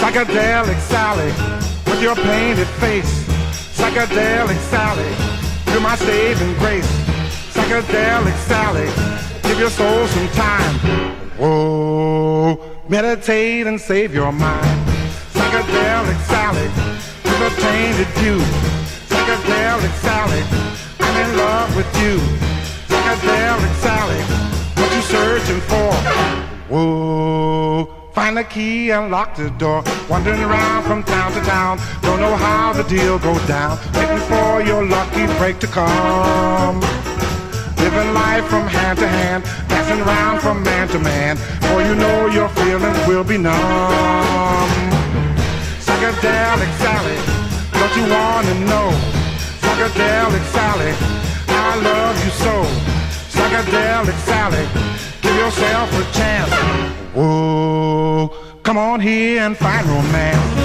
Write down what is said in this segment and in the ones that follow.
Psychedelic Sally, with your painted face. Psychedelic Sally, you're my saving grace. Psychedelic Sally, give your soul some time. Whoa, meditate and save your mind. Psychedelic Sally, with a tainted view. Psychedelic Sally, I'm in love with you. Psychedelic Sally, what you searching for? Whoa, find the key and lock the door. Wandering around from town to town, don't know how the deal goes down. Waiting for your lucky break to come. Living life from hand to hand, passing around from man to man. For you know your feelings will be numb. Psychedelic Sally, don't you wanna know? Psychedelic Sally, I love you so. Psychedelic Sally, give yourself a chance. Whoa, come on here and find romance.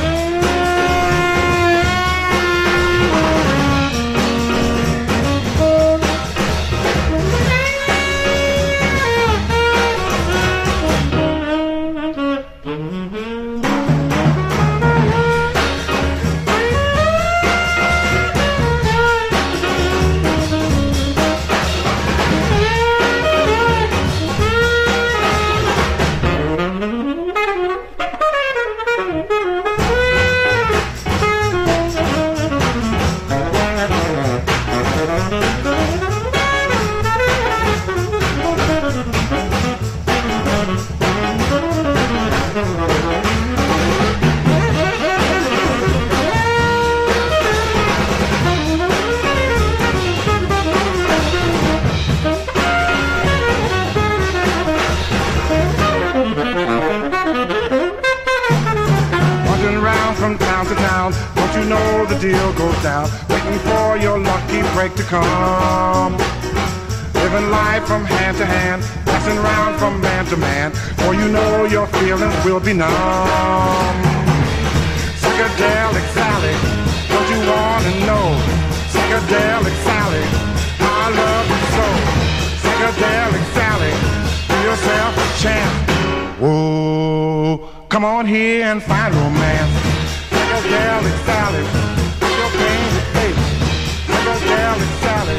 To come, living life from hand to hand, passing around from man to man, for you know your feelings will be numb. Psychedelic Sally, don't you wanna know? Psychedelic Sally, I love you so. Psychedelic Sally, give yourself a chance. Whoa, come on here and find romance. Psychedelic Sally, your painted face. Psychedelic Sally.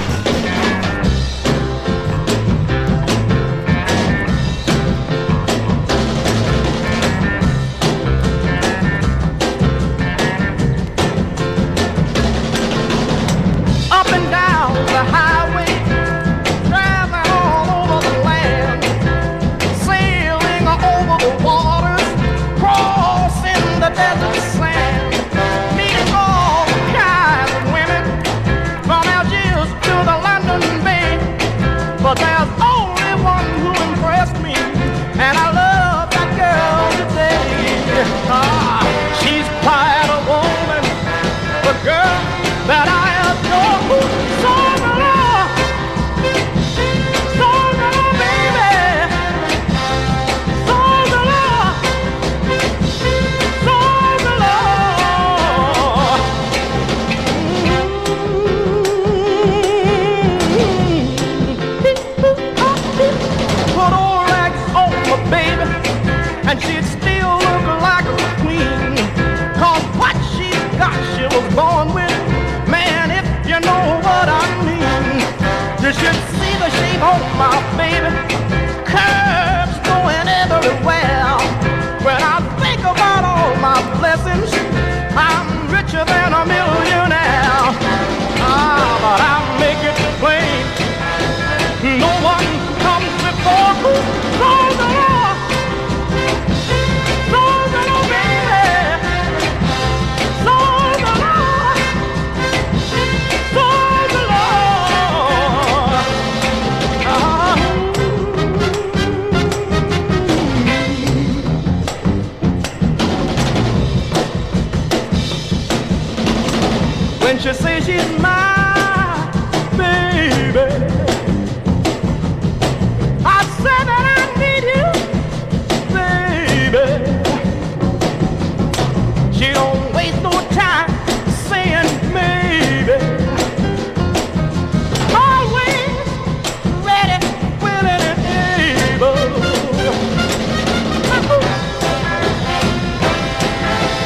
Up and down the highway, driving all over the land, sailing over the waters, crossing the desert sand, meeting all kinds of women, from Algiers to the London Bay. But there's only one who impressed me, and I love that girl today. She's quite a woman, the girl that I adore. So love, baby. So love, put old rags on my baby, and she'd still look like a queen. 'Cause what she's got, she was born with. Man, if you know what I mean, you should see the shape of my baby. Curves going everywhere. When I think about all my blessings, I'm richer than a millionaire. But I make it plain, no one comes before. So the Lord, baby. So the Lord, when she says she's my baby, I said that I need you, baby. She don't waste no time saying maybe. Always ready, willing and able.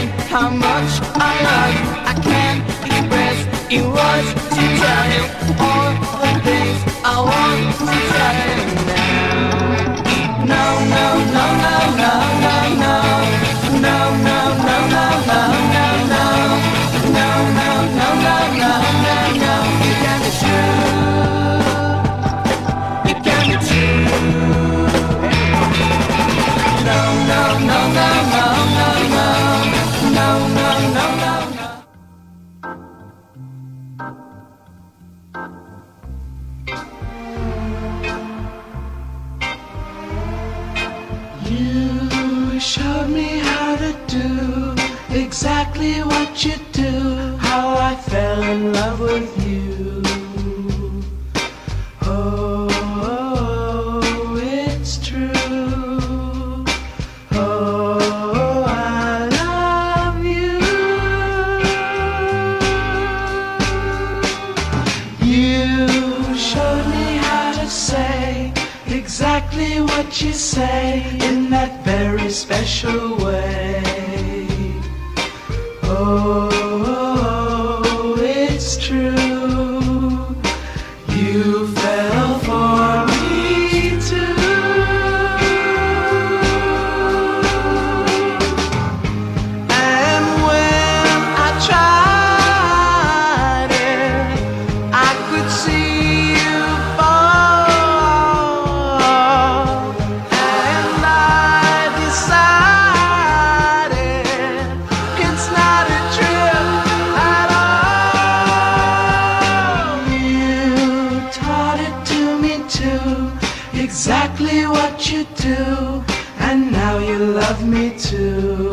saying how much I love you. I can't express in words to tell you all the things I want to tell you now. No, no, no, no, no, no, no. No, no, no, no, no, no, no. No, no, no, no, no, no, no. You can be true. You can be true. No, no, no, no, no, no, no. No, no, no, no, no. You showed me how to do exactly what you do, how I fell in love with you. Oh, oh, it's true. Oh, I love you. You showed me how to say exactly what you say in that very special way. Oh, it's true. You fell for me too. And when I tried it, I could see you fall. And I decided it's not a trip at all. You taught it to me too, exactly what you do, and now you love me too.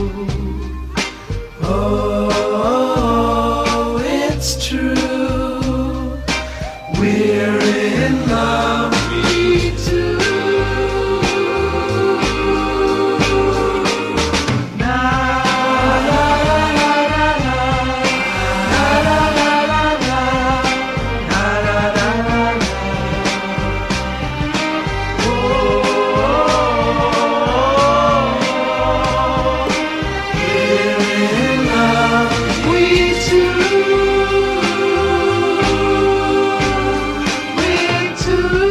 Oh, it's true. We're in love, me too. Na la la la la la, na la la la la, na la la la la. Oh, we're in love, we too. We too.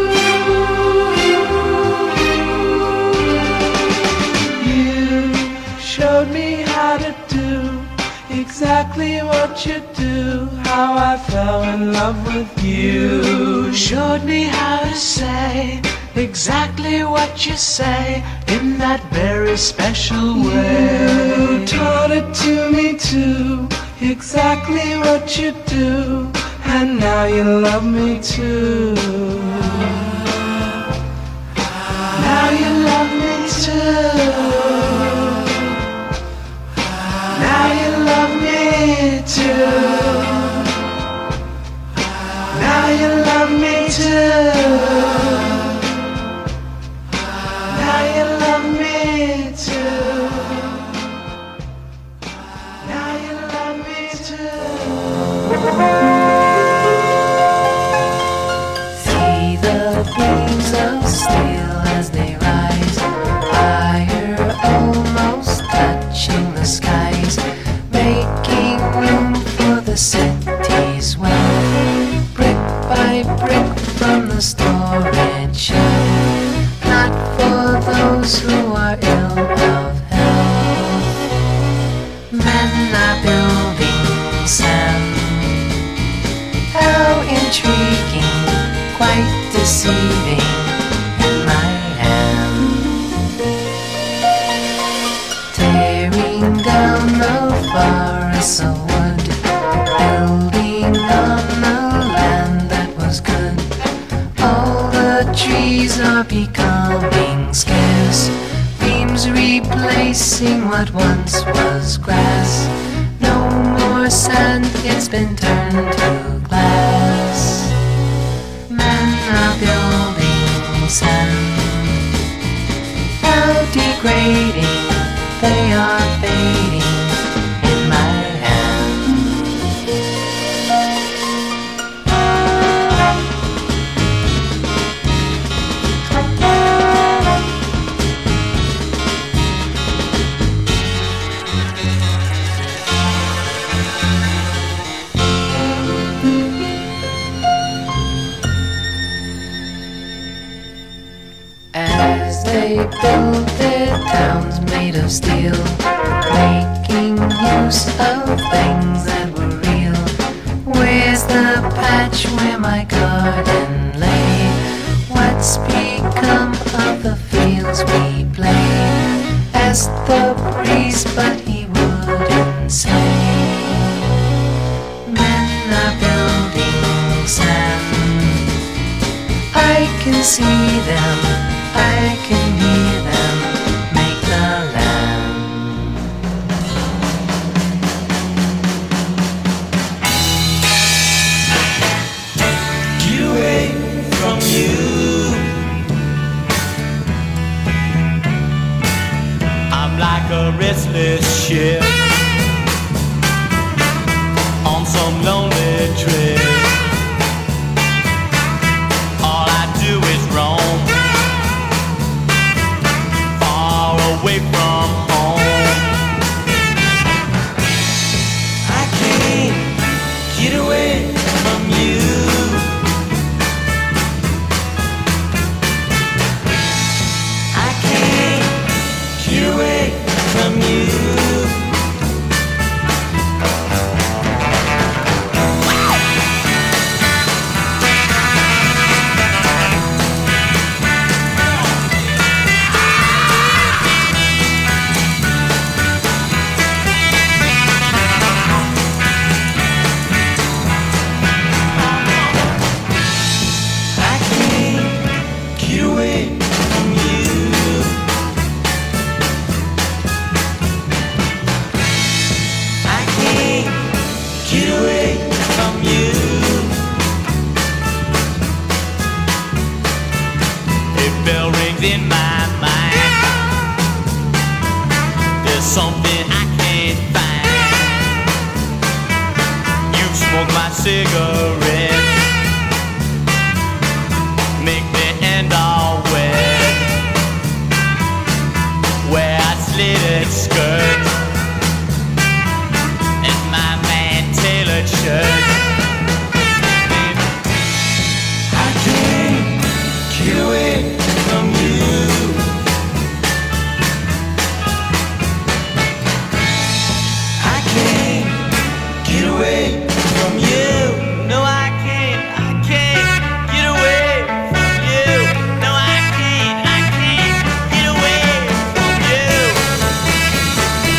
You showed me how to do exactly what you do, how I fell in love with you. Showed me how to say exactly what you say in that very special way. You taught it to me too, exactly what you do, and now you love me too. Now you love me too. Now you love me too. Now you love me too. Now you love me too. Now you love me too. See the flames of steel as they rise higher, almost touching the skies, making room for the city's wealth, brick by brick from the storage shed, not for those who are ill of health. Men are building sand. How intriguing, quite deceiving in my hand. Tearing down the forests of wood, building on the land that was good. All the trees are becoming scarce, beams replacing what once was grass. No more sand, it's been turned to glass. Men are building sand. How degrading, they are fading in my hand. build their towns made of steel, making use of things that were real. Where's the patch where my garden lay? What's become of the fields we play? Asked the priest, but he wouldn't say. Men are building sand. I can see them, I can hear them make the land. Get away from you. I'm like a restless ship on some lonely trip. All I do is roam far away from home. I can't get away from you. I can't get away from you. I can't get away from you. I can't get away from you. A bell rings in my mind. There's something I can't find. You smoke my cigarette, make the end all wet. Where I slitted skirt and my man tailored shirt. I can't get away from you. I can't get away from you. No, I can't get away from you. No, I can't get away from you.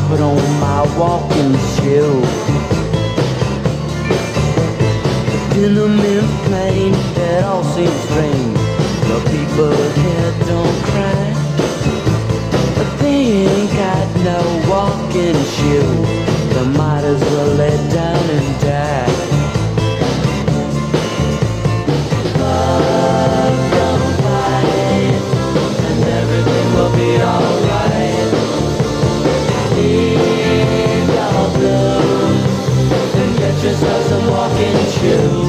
put on my walking shoe. In the men's plane, it all seems strange. The people here don't cry, but they ain't got no walking shoe. They might as well lay down and die. Love don't fight, and everything will be alright. Leave your blues and get yourself some walking shoes.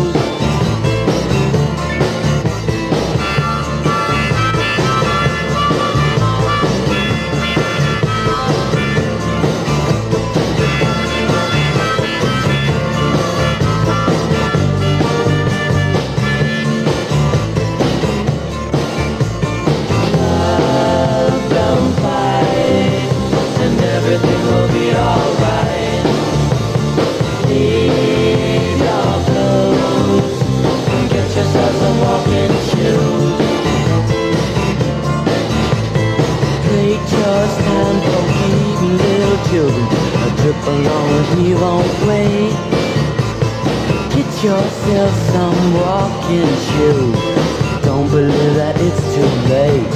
Everything will be alright. Leave your blues and get yourself some walking shoes. Play just time for even little children. A trip along with me won't wait. Get yourself some walking shoes. Don't believe that it's too late.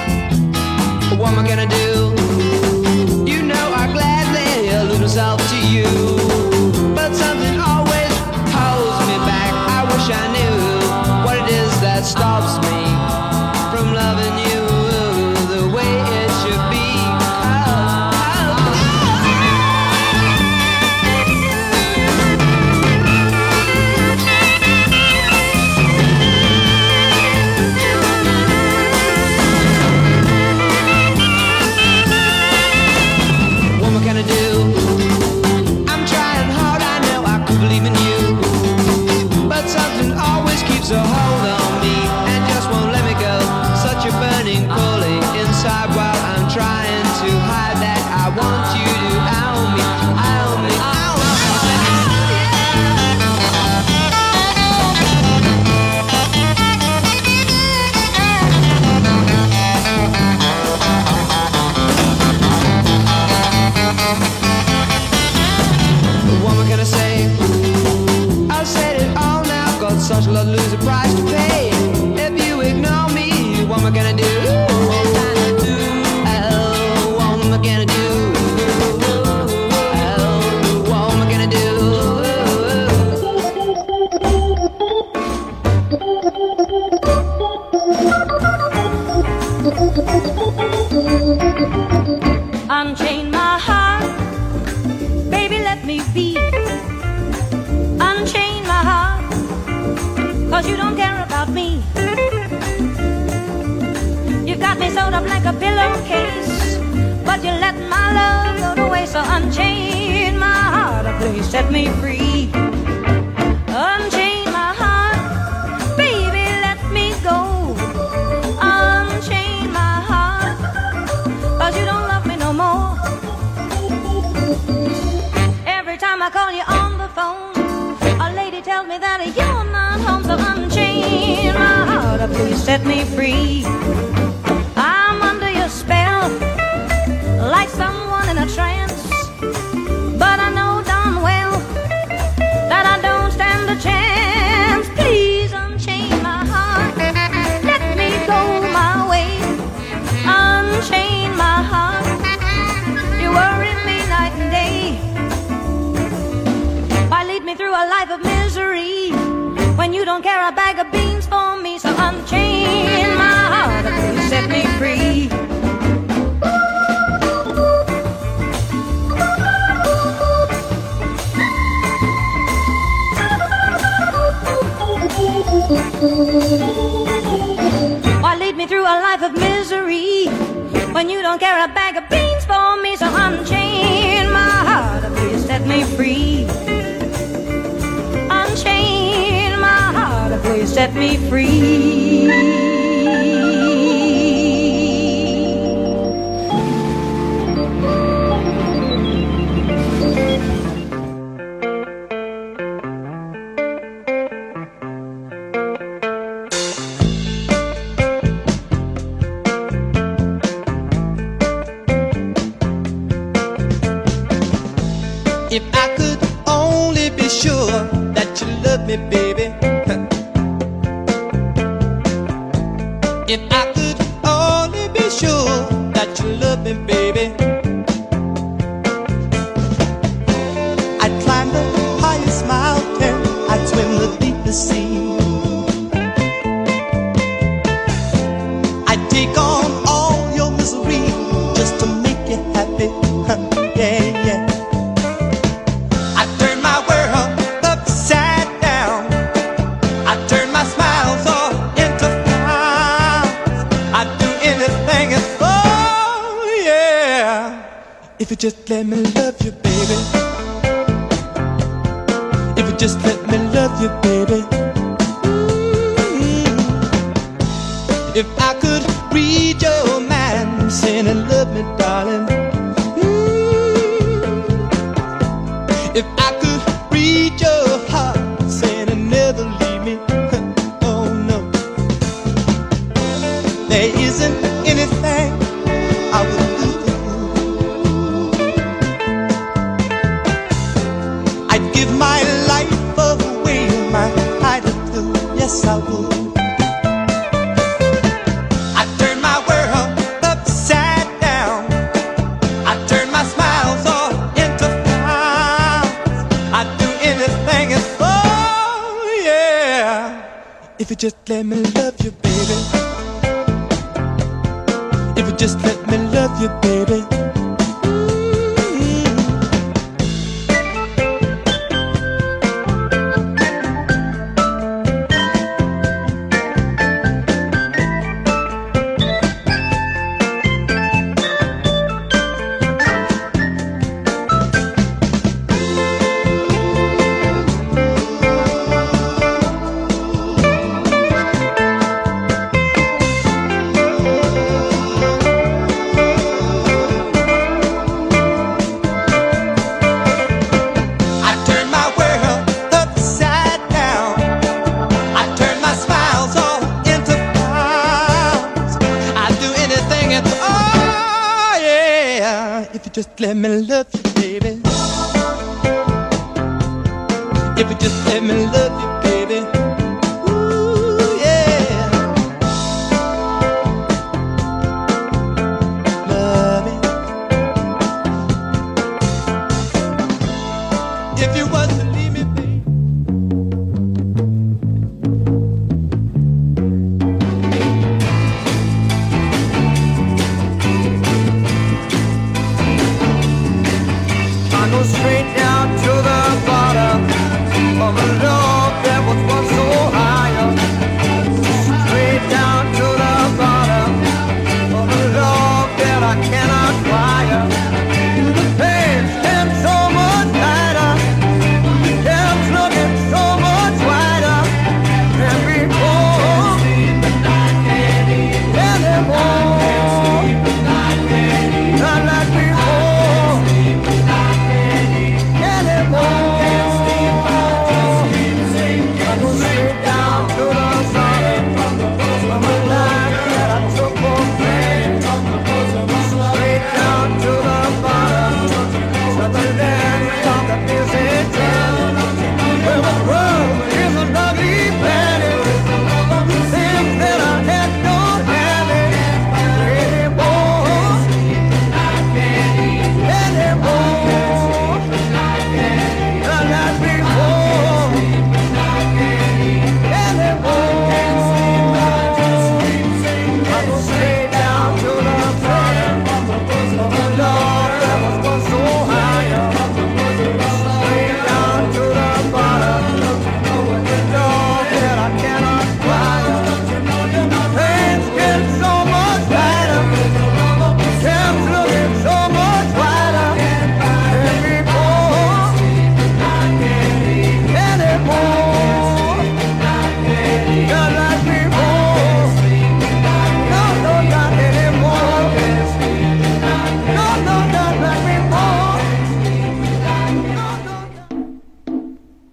What am I gonna do? You know I gladly lose myself to you. trying to hide that. I want you to own me, own me, own me. What am I gonna say? I said it all now. Got such a lot, lose the price to pay. If you ignore me, what am I gonna do? Unchain my heart, baby, let me be. Unchain my heart, 'cause you don't care about me. You got me sewed up like a pillowcase, but you let my love go to waste. So unchain my heart, please set me free. Unchain my heart, baby, let me go. Unchain my heart, 'cause you don't love me no more. Every time I call you on the phone, a lady tells me that you're not home. So unchain my heart, please set me free. I'm under your spell, like someone in a trance, but I know darn well that I don't stand a chance. Please unchain my heart, let me go my way. Unchain my heart, you worry me night and day. Why lead me through a life of misery when you don't care a bag of beans for me? So unchain my heart, please set me free. Why lead me through a life of misery when you don't care a bag of beans for me? So unchain my heart, please set me free. Unchain my heart, please set me free. If I could only be sure that you love me, baby. If I could only be sure that you love me, baby. I'd climb the highest mountain, I'd swim the deepest sea. I'd take on all your misery just to make you happy. Yeah, yeah. If you just let me love you, baby. If you just let me love you, baby. If I could read your mind, saying and love me, darling. If I could read your heart, saying and never leave me. Oh no, there isn't anything I would do. Give my life away, my attitude, yes I would. I'd turn my world upside down. I'd turn my smiles all into frowns. I'd do anything and oh yeah. If you just let me love you, baby. If you just let me love you, baby. if you just let me love you, baby. If you just let me love you, baby. Ooh, yeah. Love it. If you was to leave me, baby. I go straight down to the bottom of a love that was once so high. Straight down to the bottom of a love that I cannot buy. The pain's getting so much tighter, the camp's looking so much wider than before. Anymore, not like before. Anymore. I go straight down to the bottom of a life that I took for granted. Straight down to the bottom of the land of the busy town, where the world is a lovely planet. Things that I had no habit anymore. Anymore. Not like before. I go straight down to the bottom of a love that was once so high. Straight down to the bottom of a love that I cannot buy. Things get so much lighter, camp's looking so much wider than before. Anymore, not like before. No, no, not anymore. No, no, not like before. No, no.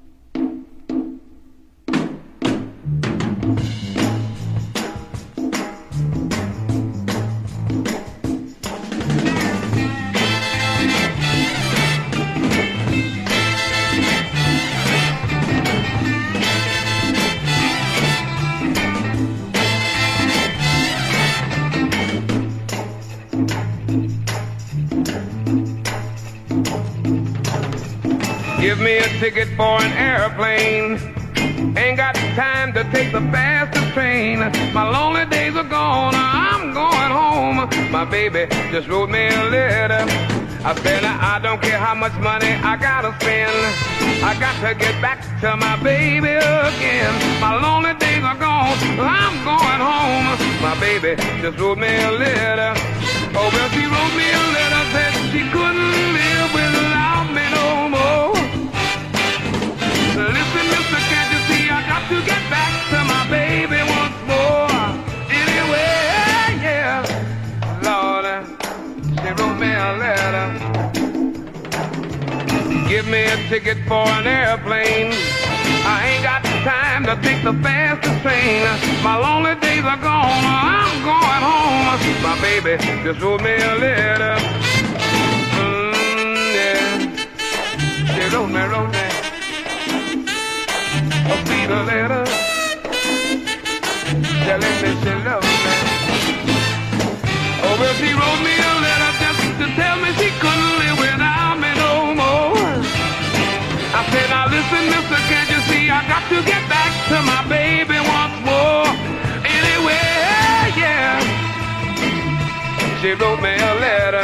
Give me a ticket for an airplane. Ain't got time to take the fastest train. My lonely days are gone, I'm going home. My baby just wrote me a letter. I said I don't care how much money I gotta spend. I got to get back to my baby again. My lonely days are gone, I'm going home. My baby just wrote me a letter. Oh, well, she wrote me a letter, said she couldn't live without me no more. Listen, mister, can't you see I got to get back to my baby once more. Anyway, yeah, Lord, she wrote me a letter. Give me a ticket for an airplane. I ain't got time to take the fastest train. My lonely days are gone, I'm going home. My baby just wrote me a letter. Yeah, she wrote me. A sweet letter telling me she loves me. Oh, well, she wrote me a letter just to tell me she couldn't live without me no more. I said, now listen, mister, can't you see I got to get back to my baby once more. Anyway, yeah, she wrote me a letter,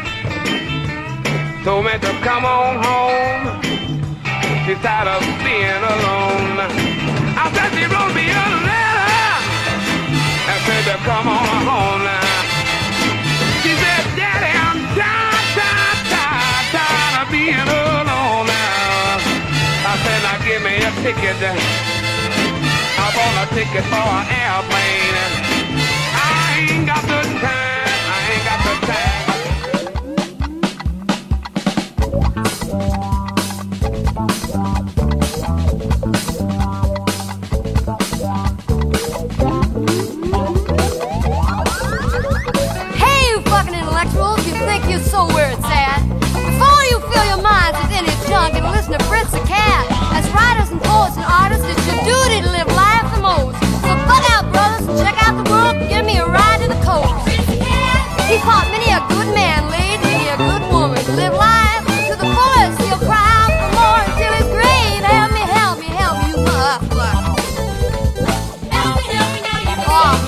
told me to come on home. She's tired of being alone. I said she wrote me a letter and said to come on home now. She said, Daddy, I'm tired of being alone now. I said, now give me a ticket. I want a ticket for an airplane. I ain't got the time. I ain't got the time. Hey, you fucking intellectuals, you think you're so where it's at. it's a cat. As writers and poets and artists, it's your duty to live life the most. So bug out, brothers, and check out the world. Give me a ride to the coast. He fought many a good man, laid many a good woman. Live life to the fullest. He'll cry out for more until his grave. Help me, help me, help me, you help me, help me, now you must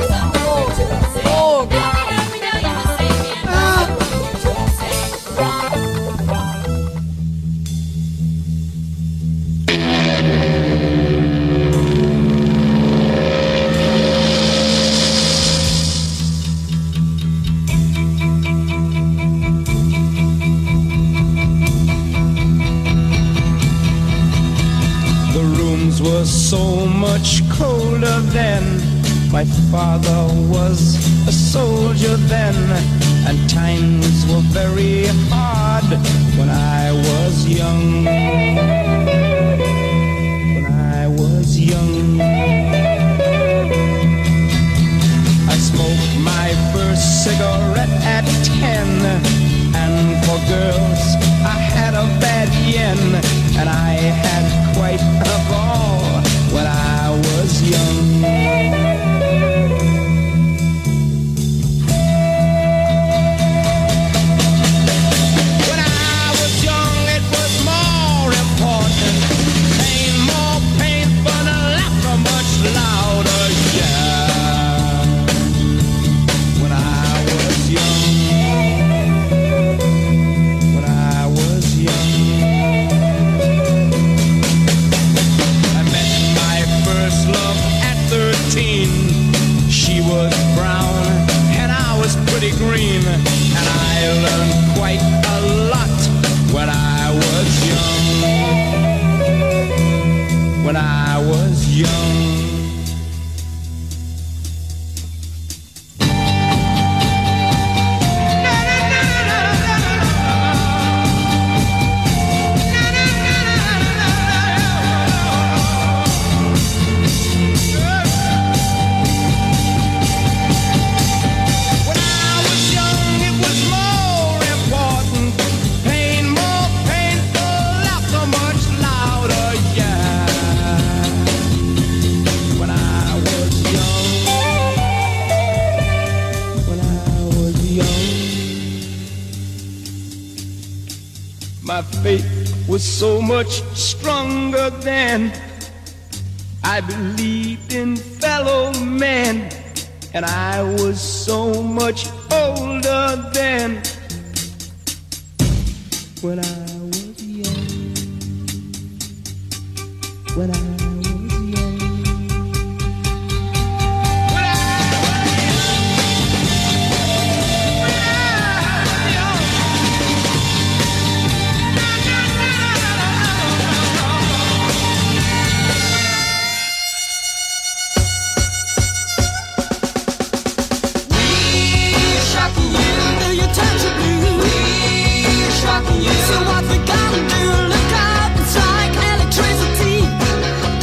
were so much colder then. My father was a soldier then, and times were very hard when I was young. When I was young, I smoked my first cigarette at 10, and for girls I had a bad yen, and I had quite a ball when I was young. When I was young, it was more important. Pain, more painful, and laughter much louder, yeah. When I was young, when I was young, I met my first love at 13. She was brown and I was pretty green, and I learned quite a lot when I was young. When I was young. My faith was so much stronger then. I believed in fellow men, and I was so much older then. When I was young, when I was young. So what we gonna do? Look up, it's like electricity.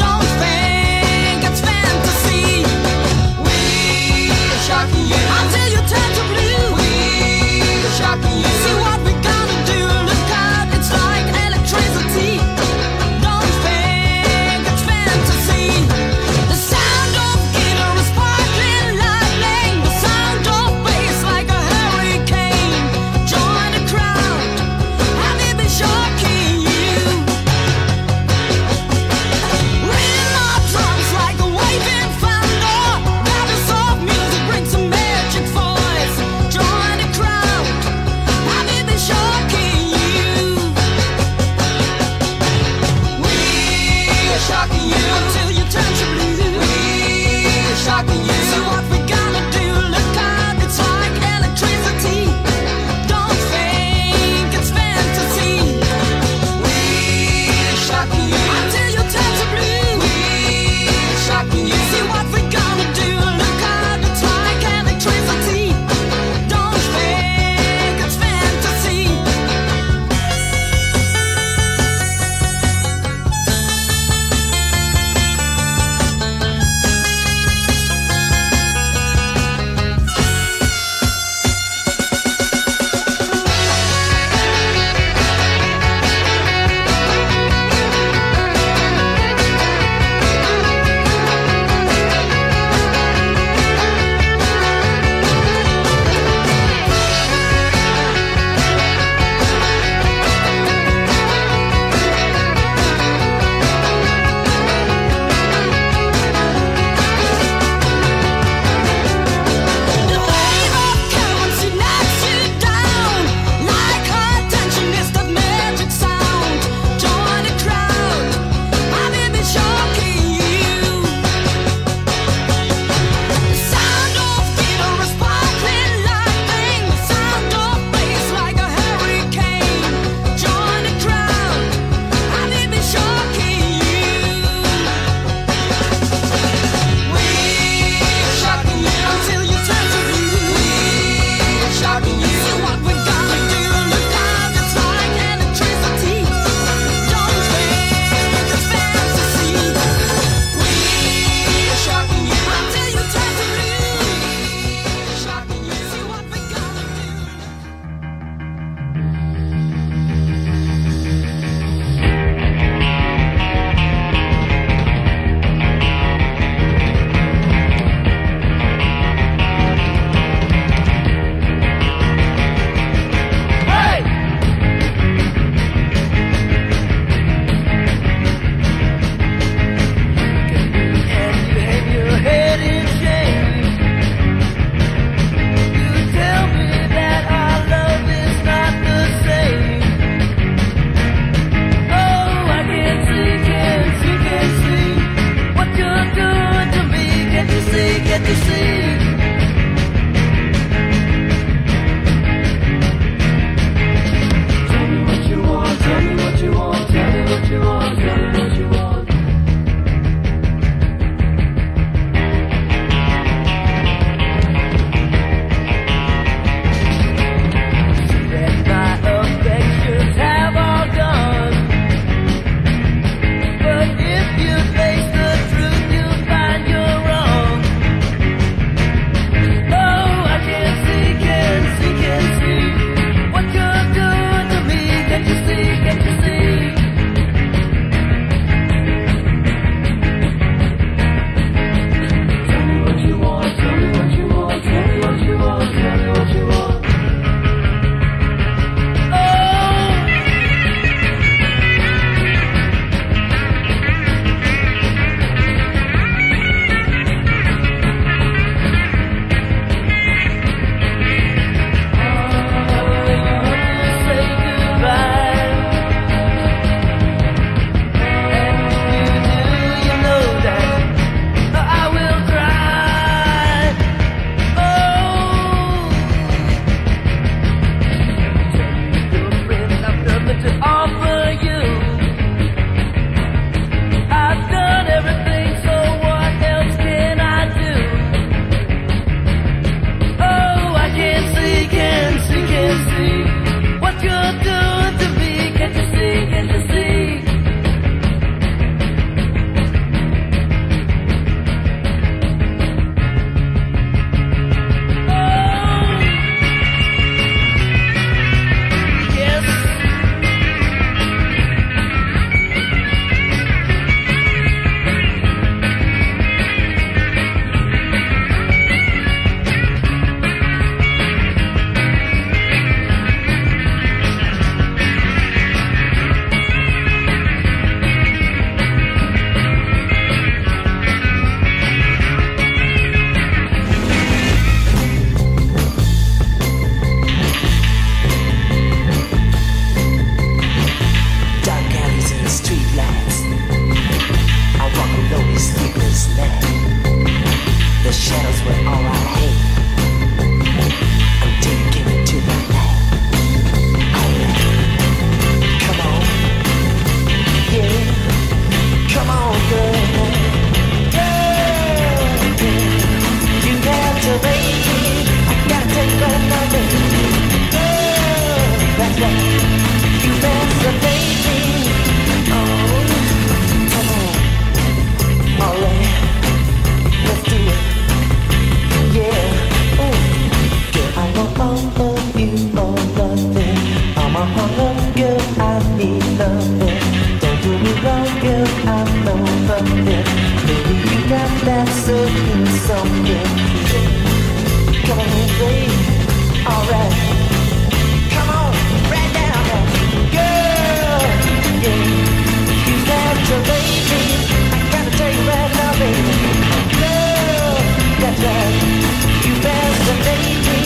right, baby. That's right. You fascinate me. Oh, come on. All right, let's do it. Yeah. Ooh. Girl, I want all of you or nothing. I'm a hunger, girl, I need nothing. Don't do me wrong, girl, I know nothing. Maybe you got that certain something. Come on, baby. All right. Come on, right down there. Girl, yeah. You saturate me. I gotta tell you right now, baby. Girl, that's right. You fascinate me.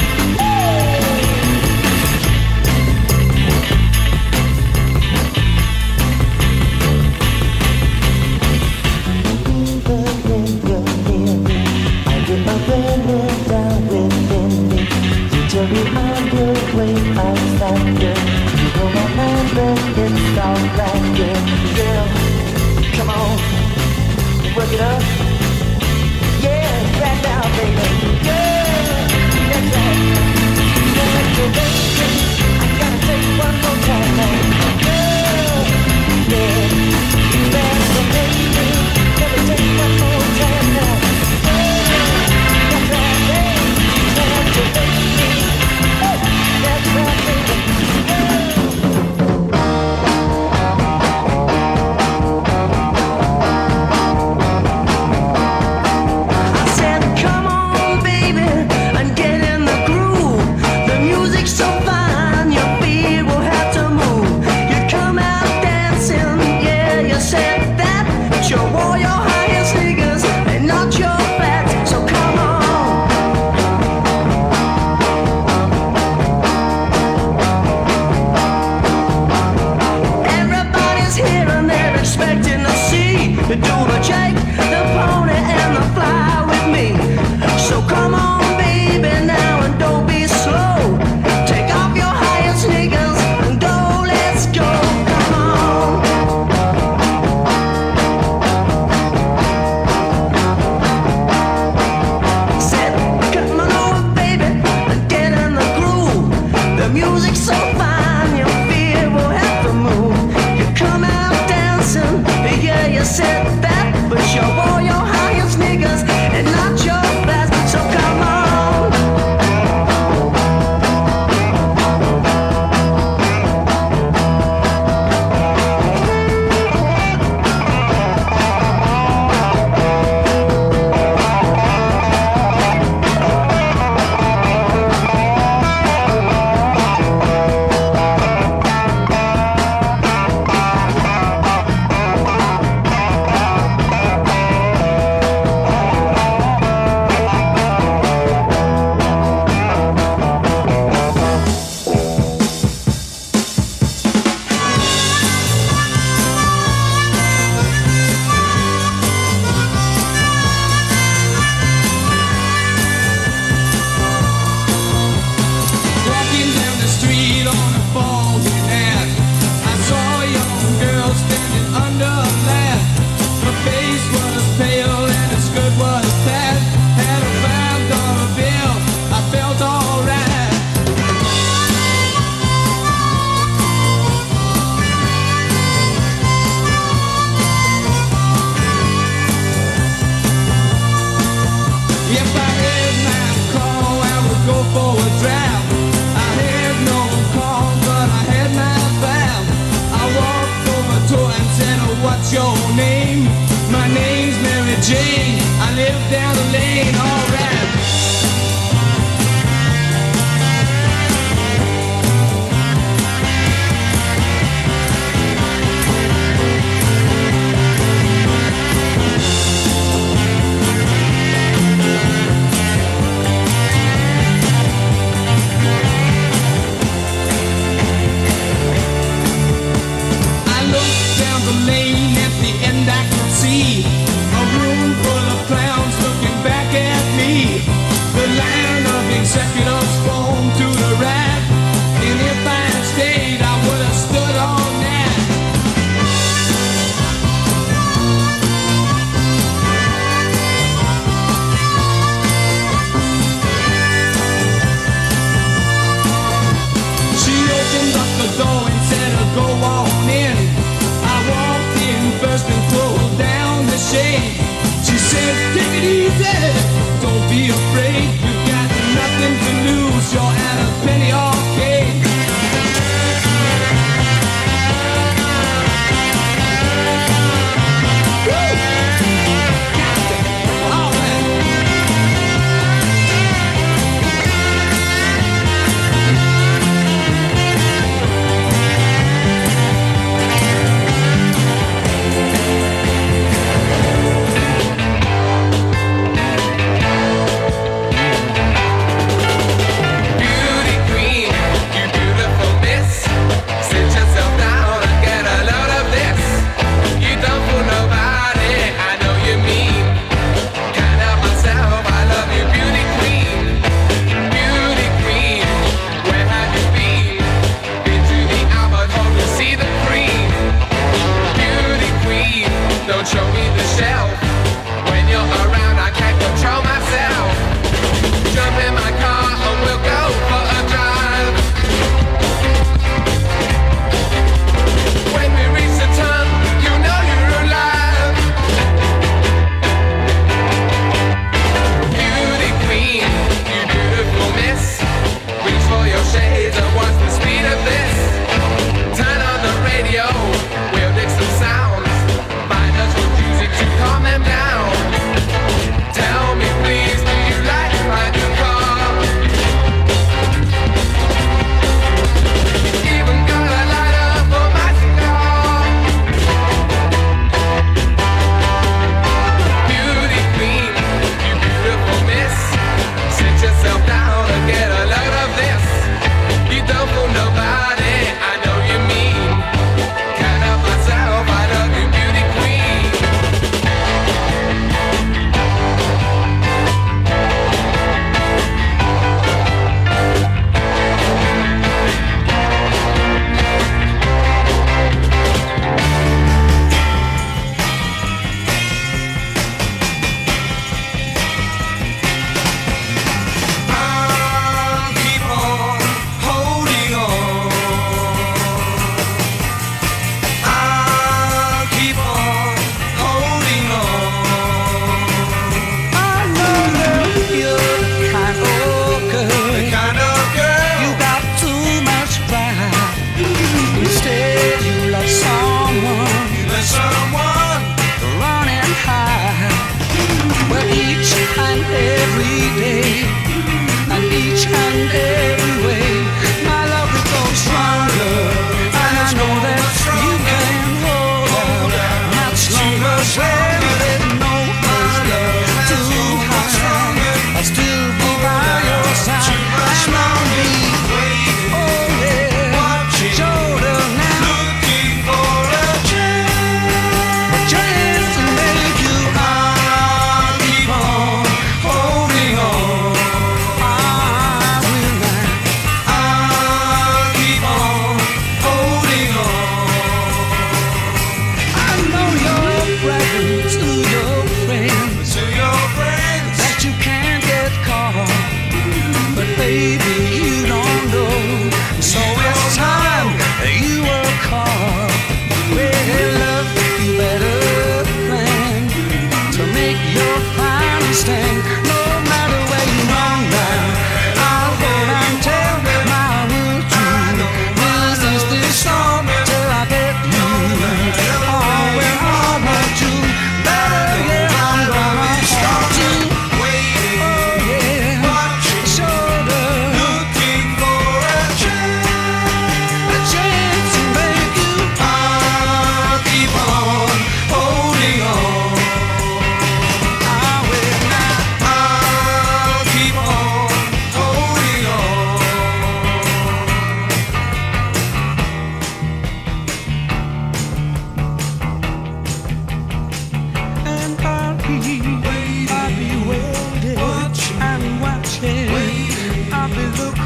Tell me I'm your way outside, girl. You know my mind, but it's alright, girl. Girl, come on, work it up. Yeah, right now, baby. Girl, that's right. Saturate. I gotta tell you one more time, man. Girl, yeah, you fascinate me. Let me tell you one more time now. Girl, that's right, baby. Saturate. I said, come on, baby, and get in the groove.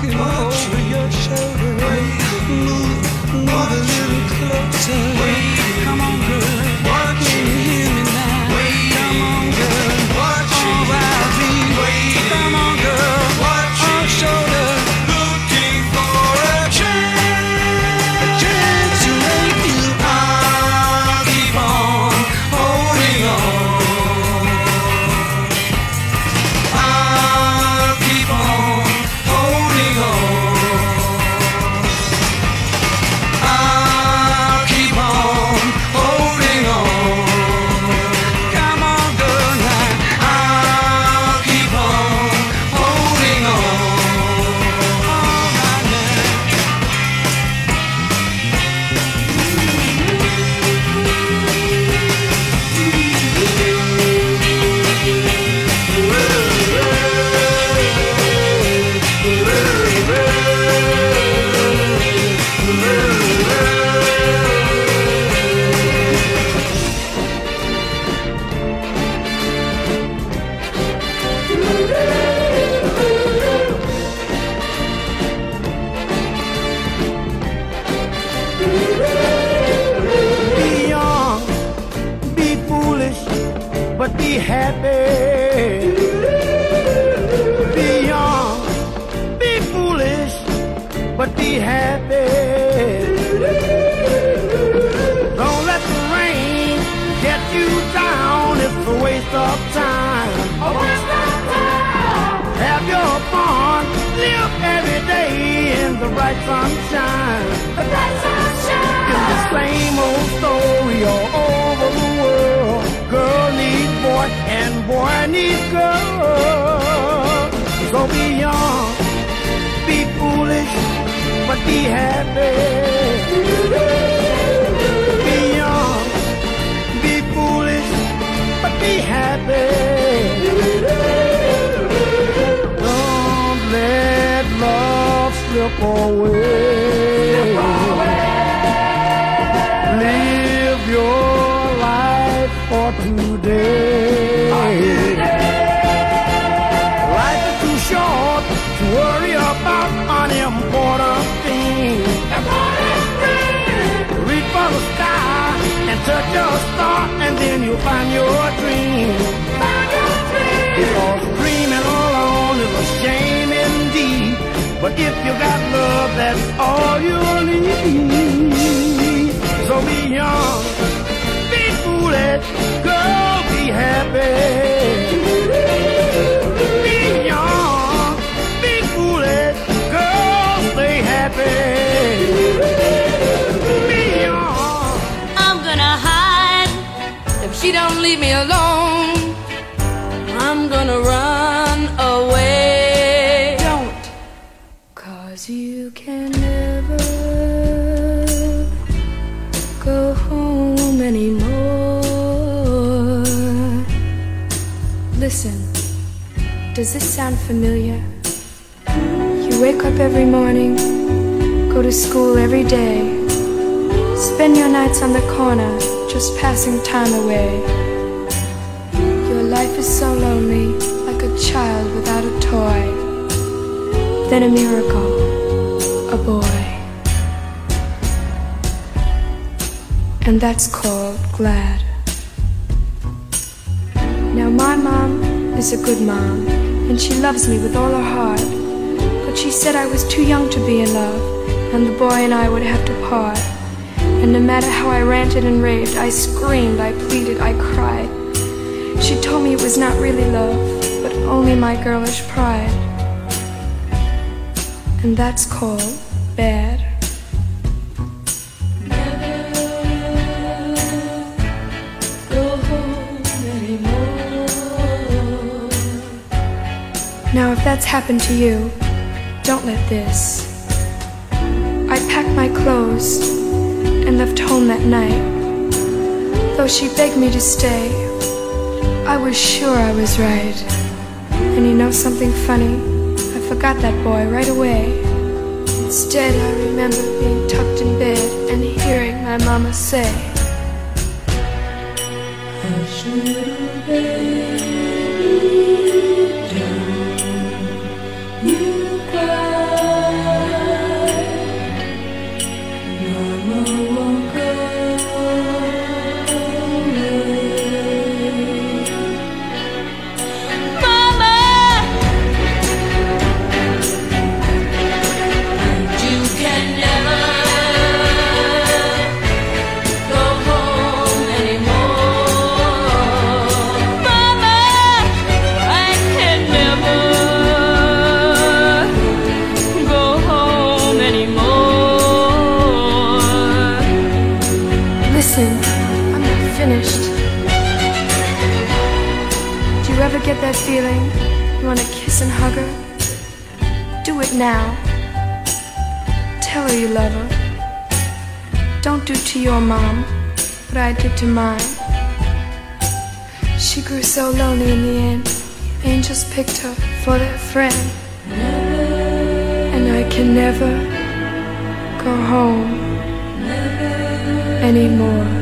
looking over your shoulder. Move a little closer. Come on, girl. Can you hear me now? Come on, girl. All right, please. Come on, girl. On shoulder. Looking for a chance to make you. I'll keep on holding on. I'll keep on holding on. I'll keep on holding on. Come on, girl, now. I'll keep on holding on. All right, now. Be young, be foolish, but be happy. Be young, be foolish, but be happy. Don't let the rain get you down, it's a waste of time. A waste of time. Have your fun, live every day in the bright sunshine. The bright sunshine. It's the same old story all over the world. Girl needs boy and boy needs girl. So be young, be foolish, but be happy. Be young, be foolish, but be happy. Don't let love slip away. Live your life for today. Life is too short to worry about unimportant things. Reach for the sky and touch your star, and then you'll find your dream. Because dreaming alone is a shame indeed. But if you got love, that's all you need. So be young, be foolish, girl, be happy. Be young, be foolish, girl, stay happy. Be young. I'm gonna hide if she don't leave me alone. I'm gonna run away. Don't, 'cause you can never go home anymore. Listen, does this sound familiar? You wake up every morning, go to school every day, spend your nights on the corner, just passing time away. Your life is so lonely, like a child without a toy. Then a miracle, a boy. And that's called glad. Now my mom is a good mom, and she loves me with all her heart. But she said I was too young to be in love, and the boy and I would have to part. And no matter how I ranted and raved, I screamed, I pleaded, I cried. She told me it was not really love, but only my girlish pride. And that's called bad. Now if that's happened to you, don't let this. I packed my clothes and left home that night. Though she begged me to stay, I was sure I was right. And you know something funny? I forgot that boy right away. Instead, I remember being tucked in bed and hearing my mama say, "Hush, little baby, don't you cry." Listen, I'm not finished. Do you ever get that feeling? You want to kiss and hug her? Do it now. Tell her you love her. Don't do to your mom what I did to mine. She grew so lonely in the end. Angels picked her for their friend. And I can never go home anymore.